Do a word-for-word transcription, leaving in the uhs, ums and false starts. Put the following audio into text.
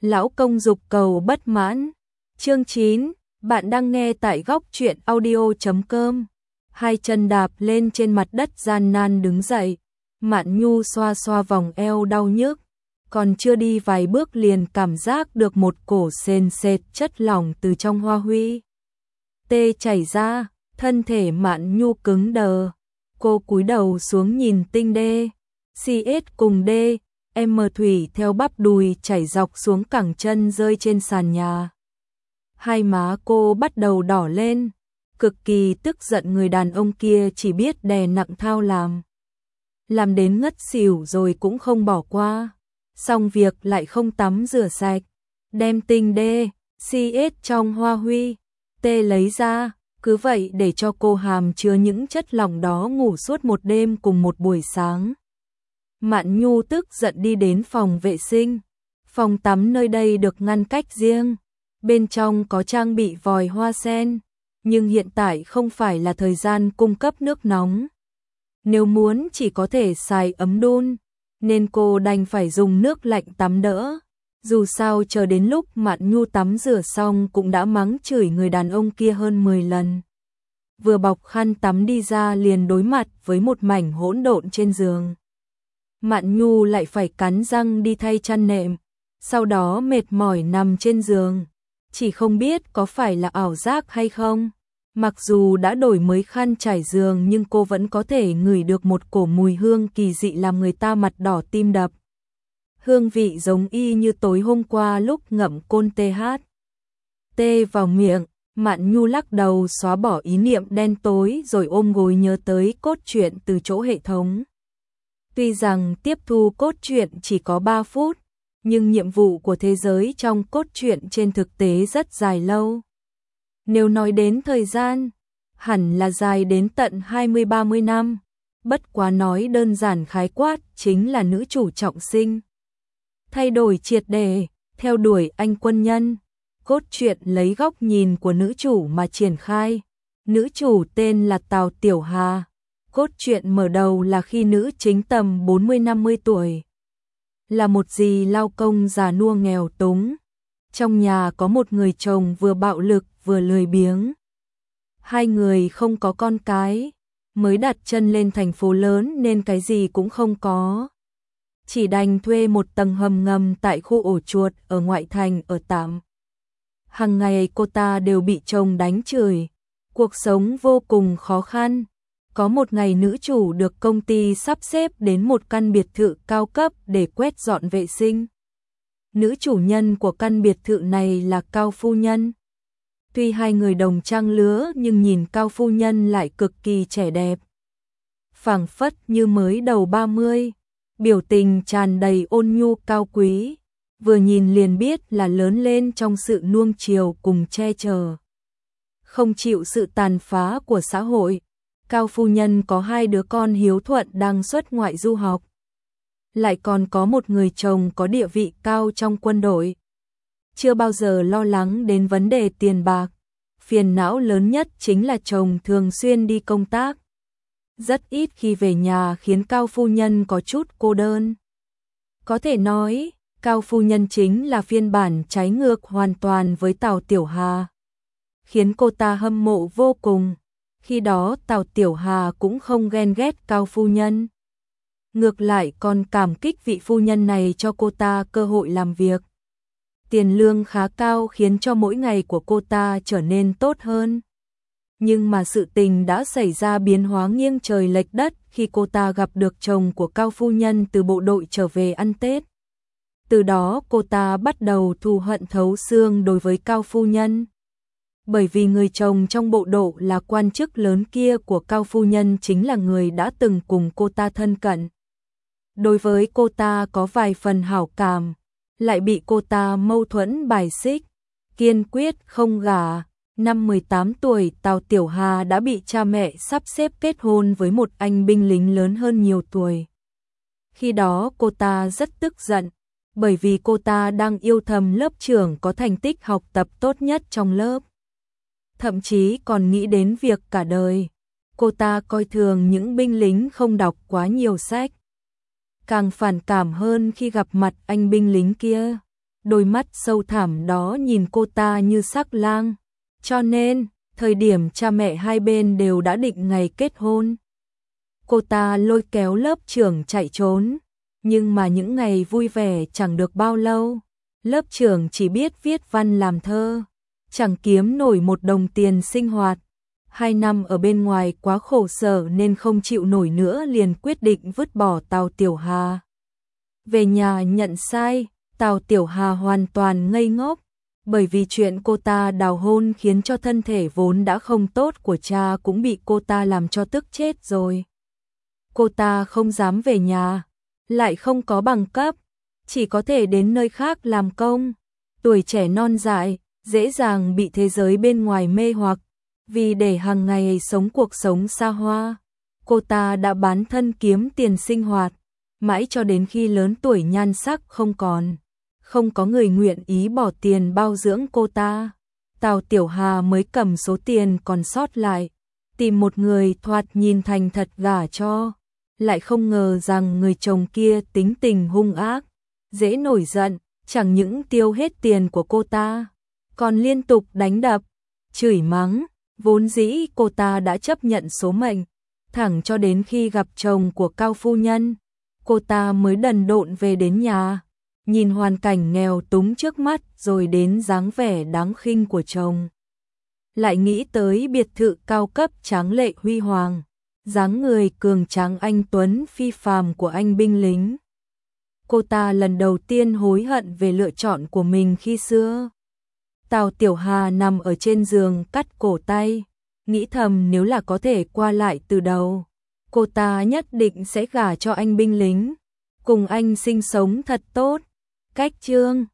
Lão công dục cầu bất mãn. Chương chín, bạn đang nghe tại góc truyện audio chấm com. Hai chân đạp lên trên mặt đất gian nan đứng dậy, Mạn Nhu xoa xoa vòng eo đau nhức, còn chưa đi vài bước liền cảm giác được một cổ sền sệt chất lỏng từ trong hoa huy tê chảy ra, thân thể Mạn Nhu cứng đờ. Cô cúi đầu xuống nhìn tinh đê, xê ét cùng đê, em thủy theo bắp đùi chảy dọc xuống cẳng chân rơi trên sàn nhà. Hai má cô bắt đầu đỏ lên, cực kỳ tức giận người đàn ông kia chỉ biết đè nặng thao làm. Làm đến ngất xỉu rồi cũng không bỏ qua, xong việc lại không tắm rửa sạch, đem tinh đê, xê ét trong hoa huy tê lấy ra, cứ vậy để cho cô hàm chứa những chất lỏng đó ngủ suốt một đêm cùng một buổi sáng. Mạn Nhu tức giận đi đến phòng vệ sinh. Phòng tắm nơi đây được ngăn cách riêng, bên trong có trang bị vòi hoa sen, nhưng hiện tại không phải là thời gian cung cấp nước nóng. Nếu muốn chỉ có thể xài ấm đun, nên cô đành phải dùng nước lạnh tắm đỡ. Dù sao chờ đến lúc Mạn Nhu tắm rửa xong cũng đã mắng chửi người đàn ông kia hơn mười lần. Vừa bọc khăn tắm đi ra liền đối mặt với một mảnh hỗn độn trên giường. Mạn Nhu lại phải cắn răng đi thay chăn nệm, sau đó mệt mỏi nằm trên giường, chỉ không biết có phải là ảo giác hay không. Mặc dù đã đổi mới khăn trải giường nhưng cô vẫn có thể ngửi được một cổ mùi hương kỳ dị làm người ta mặt đỏ tim đập. Hương vị giống y như tối hôm qua lúc ngậm côn tê hát. Tê vào miệng, Mạn Nhu lắc đầu xóa bỏ ý niệm đen tối rồi ôm gối nhớ tới cốt truyện từ chỗ hệ thống. Tuy rằng tiếp thu cốt truyện chỉ có ba phút, nhưng nhiệm vụ của thế giới trong cốt truyện trên thực tế rất dài lâu. Nếu nói đến thời gian, hẳn là dài đến tận hai mươi ba mươi năm, bất quá nói đơn giản khái quát chính là nữ chủ trọng sinh. Thay đổi triệt để, theo đuổi anh quân nhân, cốt truyện lấy góc nhìn của nữ chủ mà triển khai. Nữ chủ tên là Tào Tiểu Hà. Cốt truyện mở đầu là khi nữ chính tầm bốn mươi năm mươi tuổi. Là một dì lao công già nua nghèo túng. Trong nhà có một người chồng vừa bạo lực vừa lười biếng. Hai người không có con cái, mới đặt chân lên thành phố lớn nên cái gì cũng không có. Chỉ đành thuê một tầng hầm ngầm tại khu ổ chuột ở ngoại thành ở tạm. Hằng ngày cô ta đều bị chồng đánh chửi, cuộc sống vô cùng khó khăn. Có một ngày nữ chủ được công ty sắp xếp đến một căn biệt thự cao cấp để quét dọn vệ sinh. Nữ chủ nhân của căn biệt thự này là Cao phu nhân. Tuy hai người đồng trang lứa nhưng nhìn Cao phu nhân lại cực kỳ trẻ đẹp. Phảng phất như mới đầu ba mươi, biểu tình tràn đầy ôn nhu cao quý, vừa nhìn liền biết là lớn lên trong sự nuông chiều cùng che chở. Không chịu sự tàn phá của xã hội. Cao phu nhân có hai đứa con hiếu thuận đang xuất ngoại du học. Lại còn có một người chồng có địa vị cao trong quân đội. Chưa bao giờ lo lắng đến vấn đề tiền bạc. Phiền não lớn nhất chính là chồng thường xuyên đi công tác. Rất ít khi về nhà khiến Cao phu nhân có chút cô đơn. Có thể nói, Cao phu nhân chính là phiên bản trái ngược hoàn toàn với Tào Tiểu Hà. Khiến cô ta hâm mộ vô cùng. Khi đó Tào Tiểu Hà cũng không ghen ghét Cao phu nhân. Ngược lại còn cảm kích vị phu nhân này cho cô ta cơ hội làm việc. Tiền lương khá cao khiến cho mỗi ngày của cô ta trở nên tốt hơn. Nhưng mà sự tình đã xảy ra biến hóa nghiêng trời lệch đất khi cô ta gặp được chồng của Cao phu nhân từ bộ đội trở về ăn Tết. Từ đó cô ta bắt đầu thù hận thấu xương đối với Cao phu nhân. Bởi vì người chồng trong bộ đội là quan chức lớn kia của Cao phu nhân chính là người đã từng cùng cô ta thân cận. Đối với cô ta có vài phần hảo cảm, lại bị cô ta mâu thuẫn bài xích, kiên quyết không gả. Năm mười tám tuổi Tào Tiểu Hà đã bị cha mẹ sắp xếp kết hôn với một anh binh lính lớn hơn nhiều tuổi. Khi đó cô ta rất tức giận, bởi vì cô ta đang yêu thầm lớp trưởng có thành tích học tập tốt nhất trong lớp. Thậm chí còn nghĩ đến việc cả đời. Cô ta coi thường những binh lính không đọc quá nhiều sách. Càng phản cảm hơn khi gặp mặt anh binh lính kia. đôi mắt sâu thẳm đó nhìn cô ta như sắc lang. Cho nên, thời điểm cha mẹ hai bên đều đã định ngày kết hôn, cô ta lôi kéo lớp trưởng chạy trốn. Nhưng mà những ngày vui vẻ chẳng được bao lâu, lớp trưởng chỉ biết viết văn làm thơ, chẳng kiếm nổi một đồng tiền sinh hoạt. Hai năm ở bên ngoài quá khổ sở nên không chịu nổi nữa, liền quyết định vứt bỏ Tào Tiểu Hà. Về nhà nhận sai, Tào Tiểu Hà hoàn toàn ngây ngốc, bởi vì chuyện cô ta đào hôn khiến cho thân thể vốn đã không tốt của cha cũng bị cô ta làm cho tức chết rồi. Cô ta không dám về nhà, lại không có bằng cấp, chỉ có thể đến nơi khác làm công. Tuổi trẻ non dại, dễ dàng bị thế giới bên ngoài mê hoặc. Vì để hàng ngày sống cuộc sống xa hoa, cô ta đã bán thân kiếm tiền sinh hoạt, mãi cho đến khi lớn tuổi nhan sắc không còn, không có người nguyện ý bỏ tiền bao dưỡng cô ta. Tào Tiểu Hà mới cầm số tiền còn sót lại, tìm một người thoạt nhìn thành thật gả cho. Lại không ngờ rằng người chồng kia tính tình hung ác, dễ nổi giận, chẳng những tiêu hết tiền của cô ta, còn liên tục đánh đập, chửi mắng. Vốn dĩ cô ta đã chấp nhận số mệnh, thẳng cho đến khi gặp chồng của Cao phu nhân, cô ta mới đần độn về đến nhà, nhìn hoàn cảnh nghèo túng trước mắt rồi đến dáng vẻ đáng khinh của chồng. Lại nghĩ tới biệt thự cao cấp tráng lệ huy hoàng, dáng người cường tráng anh tuấn phi phàm của anh binh lính. Cô ta lần đầu tiên hối hận về lựa chọn của mình khi xưa. Tào Tiểu Hà nằm ở trên giường cắt cổ tay, nghĩ thầm nếu là có thể qua lại từ đầu, cô ta nhất định sẽ gả cho anh binh lính, cùng anh sinh sống thật tốt. Cách chương